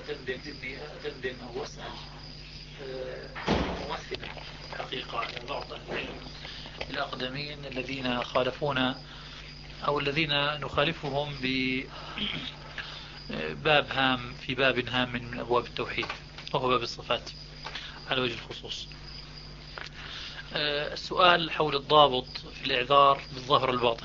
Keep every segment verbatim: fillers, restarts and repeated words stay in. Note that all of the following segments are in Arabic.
أدندن إني أدندن أو أسأل ممثلا حقيقة على بعض العلم الأقدمين الذين خالفونا أو الذين نخالفهم بباب هام في باب هام من أبواب التوحيد وهو باب الصفات على وجه الخصوص. السؤال حول الضابط في الإعذار بالظاهر الباطن،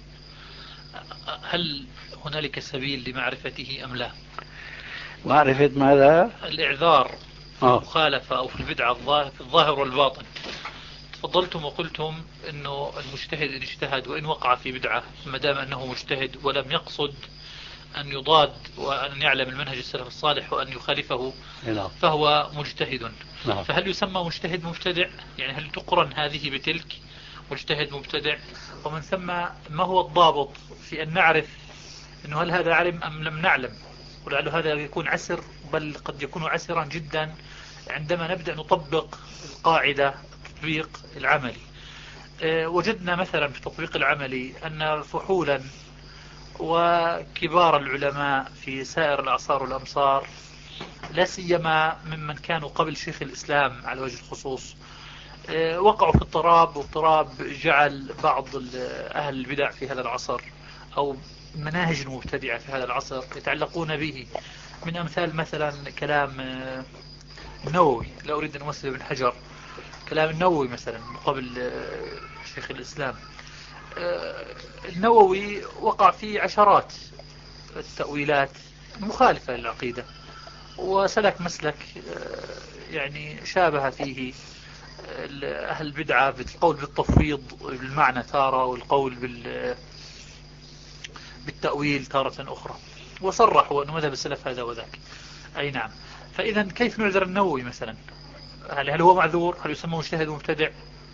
هل هنالك سبيل لمعرفته أم لا؟ معرفة ماذا؟ الإعذار في المخالفة أو في البدعة في الظاهر والباطن. تفضلتم وقلتم أنه المجتهد إن اجتهد وإن وقع في بدعة ما دام أنه مجتهد ولم يقصد أن يضاد وأن يعلم المنهج السلف الصالح وأن يخالفه فهو مجتهد. فهل يسمى مجتهد مبتدع؟ يعني هل تقرن هذه بتلك مجتهد مبتدع؟ ومن ثم ما هو الضابط في أن نعرف أنه هل هذا علم أم لم نعلم؟ ولعل هذا يكون عسر، بل قد يكون عسرا جدا عندما نبدأ نطبق القاعدة التطبيق العملي. أه وجدنا مثلا في التطبيق العملي أن فحولا وكبار العلماء في سائر الأعصار والأمصار لا سيما ممن كانوا قبل شيخ الإسلام على وجه الخصوص أه وقعوا في اضطراب، واضطراب جعل بعض أهل البدع في هذا العصر أو مناهج مبتدعة في هذا العصر يتعلقون به، من أمثال مثلا كلام النووي. لا أريد أن أمثل ابن حجر، كلام النووي مثلا قبل شيخ الإسلام. النووي وقع في عشرات التأويلات مخالفة للعقيدة، وسلك مسلك يعني شابه فيه أهل البدعة بالقول بالتفويض بالمعنى تارة والقول بال بالتأويل تارة أخرى، وصرحوا أن مذهب السلف هذا وذاك. أي نعم. فإذا كيف نعذر النووي مثلا؟ هل هو معذور؟ هل يسمى مجتهد مبتدع؟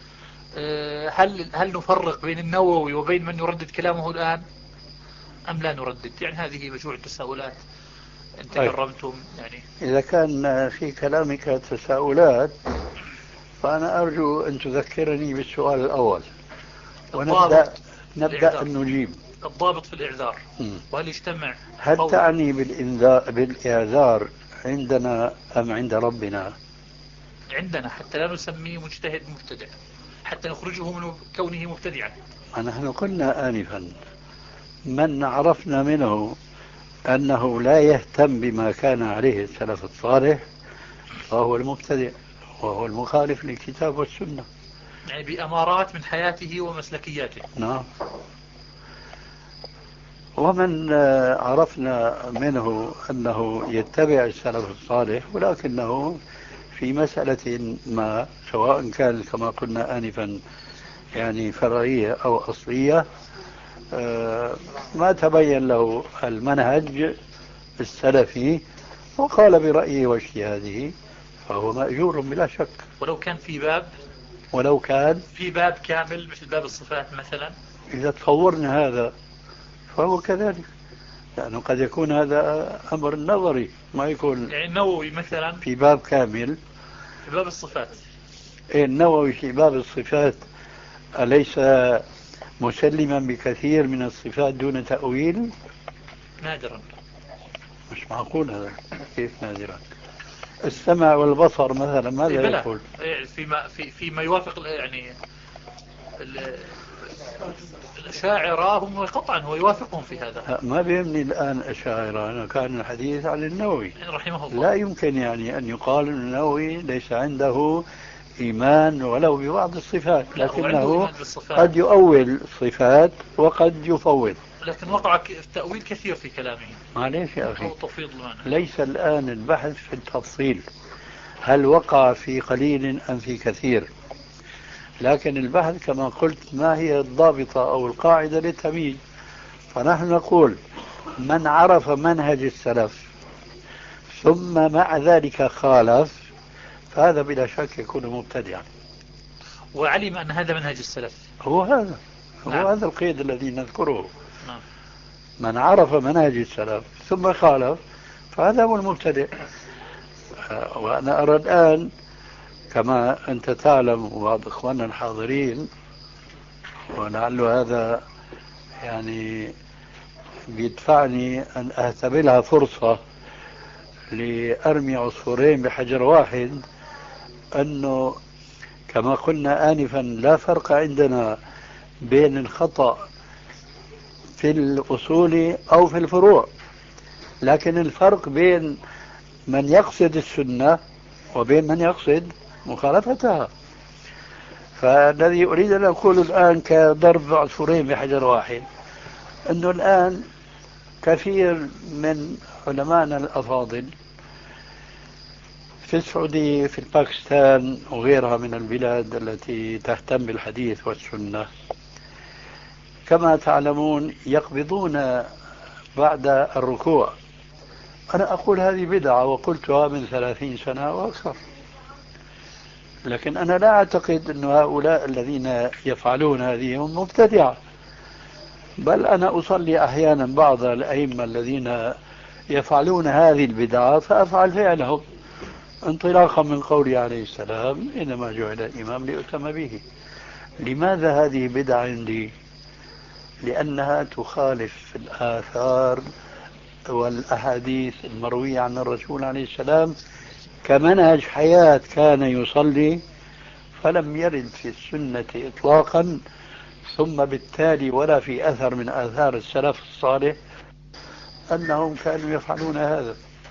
هل هل نفرق بين النووي وبين من يردد كلامه الآن أم لا نردد؟ يعني هذه مجموعة التساؤلات أنت كرمتم. يعني إذا كان في كلامك تساؤلات فأنا أرجو أن تذكرني بالسؤال الأول ونبدأ نبدأ أن نجيب. الضابط في الإعذار، وهل يجتمع؟ هل تعني بالإعذار عندنا أم عند ربنا؟ عندنا، حتى لا نسميه مجتهد مبتدع، حتى نخرجه من كونه مبتدعا. نحن قلنا آنفا من عرفنا منه أنه لا يهتم بما كان عليه السلف الصالح فهو المبتدع وهو المخالف للكتاب والسنة، يعني بأمارات من حياته ومسلكياته. نعم. ومن عرفنا منه أنه يتبع السلف الصالح ولكنه في مسألة ما سواء كان كما قلنا آنفا يعني فرعية أو أصلية ما تبين له المنهج السلفي وقال برأيه واجتهاده فهو مأجور بلا شك، ولو كان في باب ولو كان في باب كامل مثل باب الصفات مثلا. إذا تصورنا هذا فهو كذلك، لأنه قد يكون هذا أمر نظري ما يكون. يعني النووي مثلا في باب كامل في باب الصفات. إيه النووي في باب الصفات أليس مسلما بكثير من الصفات دون تأويل؟ نادرا. مش معقول هذا. كيف نادرا؟ السمع والبصر مثلا ماذا إيه يقول؟ إيه فيما في فيما يوافق يعني الأشاعرة هم قطعا هو يوافقهم في هذا. ما بيهمني الآن أشاعرة، أنا كان الحديث عن النووي رحمه الله. لا يمكن يعني أن يقال أن النووي ليس عنده إيمان ولو ببعض الصفات، لكنه قد يؤول الصفات وقد يفوض، لكن وقع التأويل كثير في كلامه. معليش يا أخي، المعنى. ليس الآن البحث في التفصيل هل وقع في قليل أم في كثير، لكن البحث كما قلت ما هي الضابطة أو القاعدة للتمييز. فنحن نقول من عرف منهج السلف ثم مع ذلك خالف فهذا بلا شك يكون مبتدعا، وعلم أن هذا منهج السلف. هو هذا هو نعم. هذا القيد الذي نذكره. نعم. من عرف منهج السلف ثم خالف فهذا هو المبتدع. وأنا أرى الآن كما أنت تعلم وبعض إخواننا الحاضرين ولعل هذا يعني بيدفعني أن أهتبلها فرصة لأرمي عصفورين بحجر واحد، أنه كما قلنا آنفا لا فرق عندنا بين الخطأ في الأصول أو في الفروع، لكن الفرق بين من يقصد السنة وبين من يقصد مخالفتها. فالذي أريد أن أقول الآن كضرب عصفورين بحجر واحد، أنه الآن كثير من علمائنا الأفاضل في السعودية، في باكستان وغيرها من البلاد التي تهتم بالحديث والسنة، كما تعلمون يقبضون بعد الركوع. أنا أقول هذه بدعة وقلتها من ثلاثين سنة وأكثر، لكن أنا لا أعتقد أن هؤلاء الذين يفعلون هذه هم مبتدعة، بل أنا أصلي أحيانا بعض الأئمة الذين يفعلون هذه البدعة فأفعل فعلهم انطلاقا من قوله عليه السلام: إنما جعل الإمام ليؤتم به. لماذا هذه بدعة عندي؟ لأنها تخالف الآثار والأحاديث المروية عن الرسول عليه السلام كمنهج حياة كان يصلي، فلم يرد في السنة إطلاقا، ثم بالتالي ولا في أثر من آثار السلف الصالح أنهم كانوا يفعلون هذا.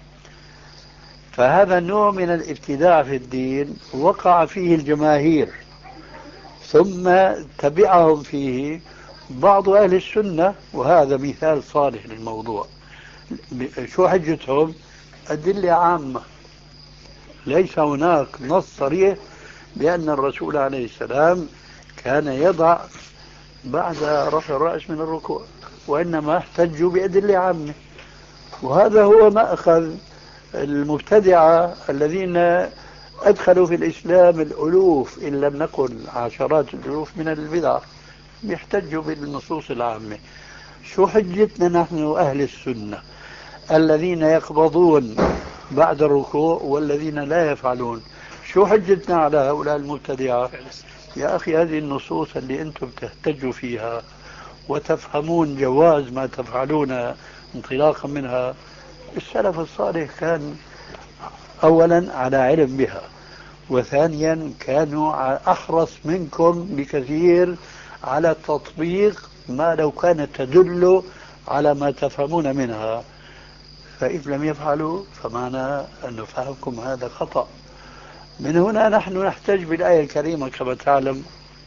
فهذا النوع من الابتداع في الدين وقع فيه الجماهير، ثم تبعهم فيه بعض أهل السنة، وهذا مثال صالح للموضوع. شو حجتهم؟ أدلة عامة، ليس هناك نص صريح بأن الرسول عليه السلام كان يضع بعد رفع الرأس من الركوع، وإنما احتجوا بأدلة عامة. وهذا هو مأخذ المبتدعة الذين أدخلوا في الإسلام الألوف إن لم نقل عشرات الألوف من البدع، يحتجوا بالنصوص العامة. شو حجتنا نحن أهل السنة الذين يقبضون بعد الركوع والذين لا يفعلون؟ شو حجتنا على هؤلاء المبتدعة؟ يا أخي هذه النصوص اللي أنتم تحتجوا فيها وتفهمون جواز ما تفعلون انطلاقا منها، السلف الصالح كان أولا على علم بها، وثانيا كانوا أحرص منكم بكثير على تطبيق ما لو كانت تدل على ما تفهمون منها. فإذ لم يفعلوا فمعنى أن فهمكم هذا خطأ. من هنا نحن نحتج بالآية الكريمة كما تعلم: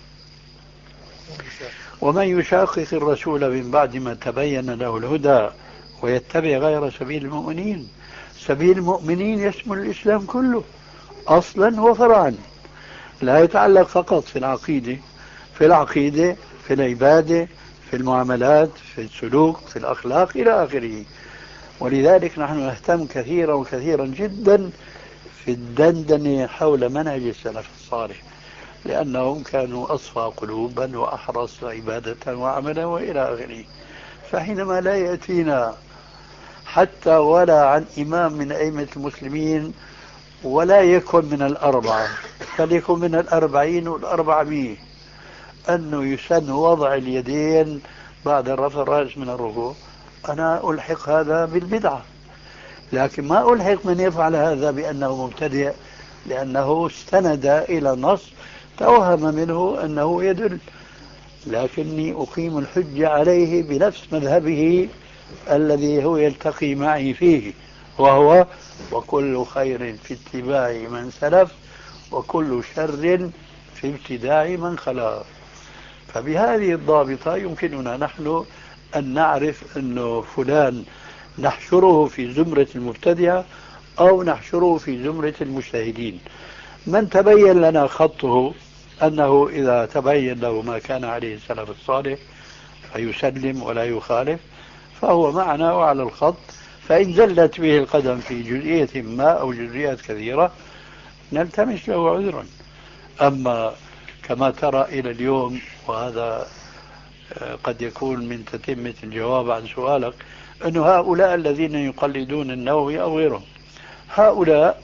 ومن يشاقق الرسول من بعد ما تبين له الهدى ويتبع غير سبيل المؤمنين. سبيل المؤمنين يشمل الإسلام كله أصلا وفرعا، لا يتعلق فقط في العقيدة في العقيدة في العبادة، في المعاملات، في السلوك، في الأخلاق إلى آخره. ولذلك نحن نهتم كثيرا وكثيرا جدا في الدندنة حول منهج السلف الصالح، لأنهم كانوا أصفى قلوبا وأحرص عبادة وعملا وإلى آخره. فحينما لا يأتينا حتى ولا عن إمام من أئمة المسلمين، ولا يكن من الأربعة، فليكن من الأربعين والأربعمية، أنه يسن وضع اليدين بعد رفع الرأس من الركوع، أنا ألحق هذا بالبدعة، لكن ما ألحق من يفعل هذا بأنه مبتدع، لأنه استند إلى نص توهم منه أنه يدل، لكني أقيم الحجة عليه بنفس مذهبه الذي هو يلتقي معي فيه، وهو: وكل خير في اتباع من سلف وكل شر في ابتداع من خلف. فبهذه الضابطة يمكننا نحن أن نعرف أنه فلان نحشره في زمرة المبتدعة أو نحشره في زمرة المجتهدين. من تبين لنا خطه أنه إذا تبين له ما كان عليه السلف الصالح فيسلم ولا يخالف فهو معنا وعلى الخط، فإن زلت به القدم في جزئية ما أو جزئيات كثيرة نلتمس له عذرا. أما كما ترى إلى اليوم، وهذا قد يكون من تتمة الجواب عن سؤالك، أن هؤلاء الذين يقلدون النووي أو غيرهم، هؤلاء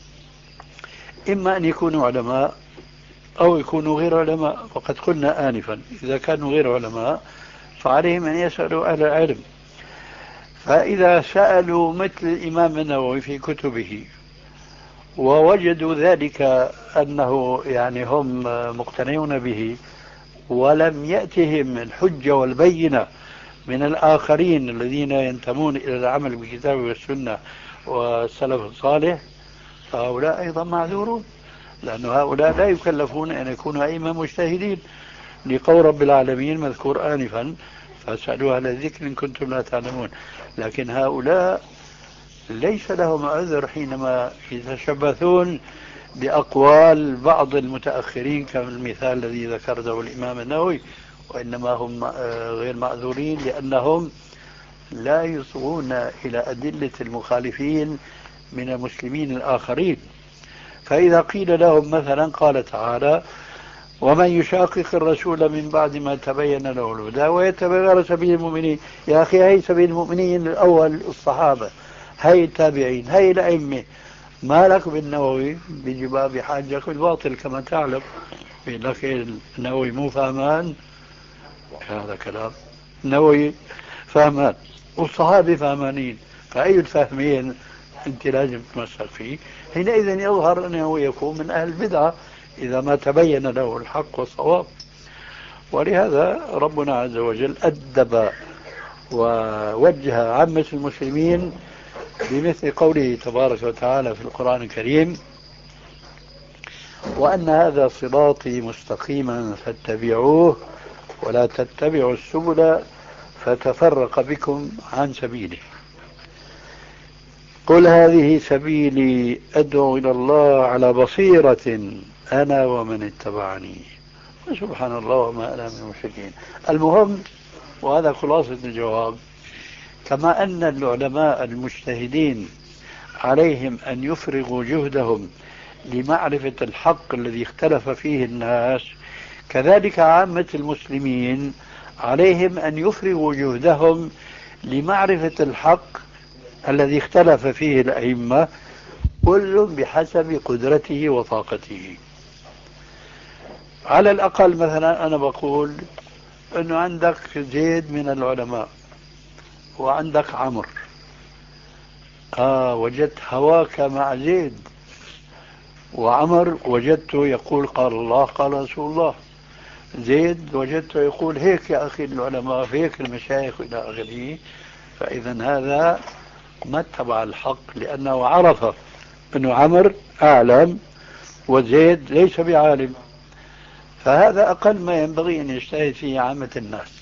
إما أن يكونوا علماء أو يكونوا غير علماء. وقد قلنا آنفا إذا كانوا غير علماء فعليهم أن يسألوا أهل العلم. فإذا سألوا مثل الإمام النووي في كتبه ووجدوا ذلك أنه يعني هم مقتنعون به ولم يأتهم الحجة والبينة من الآخرين الذين ينتمون إلى العمل بالكتاب والسنة والسلف الصالح، فهؤلاء أيضا معذورون، لأن هؤلاء لا يكلفون أن يكونوا أئمة مجتهدين، لقول رب العالمين مذكور آنفا فاسألوا أهل الذكر إن كنتم لا تعلمون. لكن هؤلاء ليس لهم عذر حينما يتشبثون بأقوال بعض المتأخرين كما المثال الذي ذكره الإمام النووي، وإنما هم غير معذورين لأنهم لا يصغون إلى أدلة المخالفين من المسلمين الآخرين. فإذا قيل لهم مثلا قال تعالى ومن يشاقق الرسول من بعد ما تبين له الهدى ويتبع غير سبيل المؤمنين، يا أخي هي سبيل المؤمنين الأول الصحابة، هي التابعين، هي الأئمة، ما لك بالنووي بجباب حاجك بالباطل كما تعلم. لك النووي مو فهمان، هذا كلام النووي فهمان والصحابة فهمانين، فأي الفهمين أنت لازم تمسك فيه. حينئذ يظهر أنه يكون من أهل البدعة إذا ما تبين له الحق والصواب. ولهذا ربنا عز وجل أدب ووجه عامة المسلمين بمثل قوله تبارك وتعالى في القرآن الكريم وأن هذا صراطي مستقيما فاتبعوه ولا تتبعوا السبل فتفرق بكم عن سبيله قل هذه سبيلي أدعو إلى الله على بصيرة أنا ومن اتبعني سبحان الله وما أنا من المشركين. المهم، وهذا خلاصة الجواب، كما أن العلماء المجتهدين عليهم أن يفرغوا جهدهم لمعرفة الحق الذي اختلف فيه الناس، كذلك عامة المسلمين عليهم أن يفرغوا جهدهم لمعرفة الحق الذي اختلف فيه الأئمة، كل بحسب قدرته وطاقته. على الأقل مثلا أنا بقول أنه عندك زيد من العلماء وعندك عمر، آه وجدت هواك مع زيد، وعمر وجدته يقول قال الله قال رسول الله، زيد وجدته يقول هيك يا أخي العلماء هيك المشايخ إلى آخره. فإذا هذا ما اتبع الحق لأنه عرف أنه عمر أعلم وزيد ليس بعالم، فهذا أقل ما ينبغي أن يجتهد فيه عامة الناس.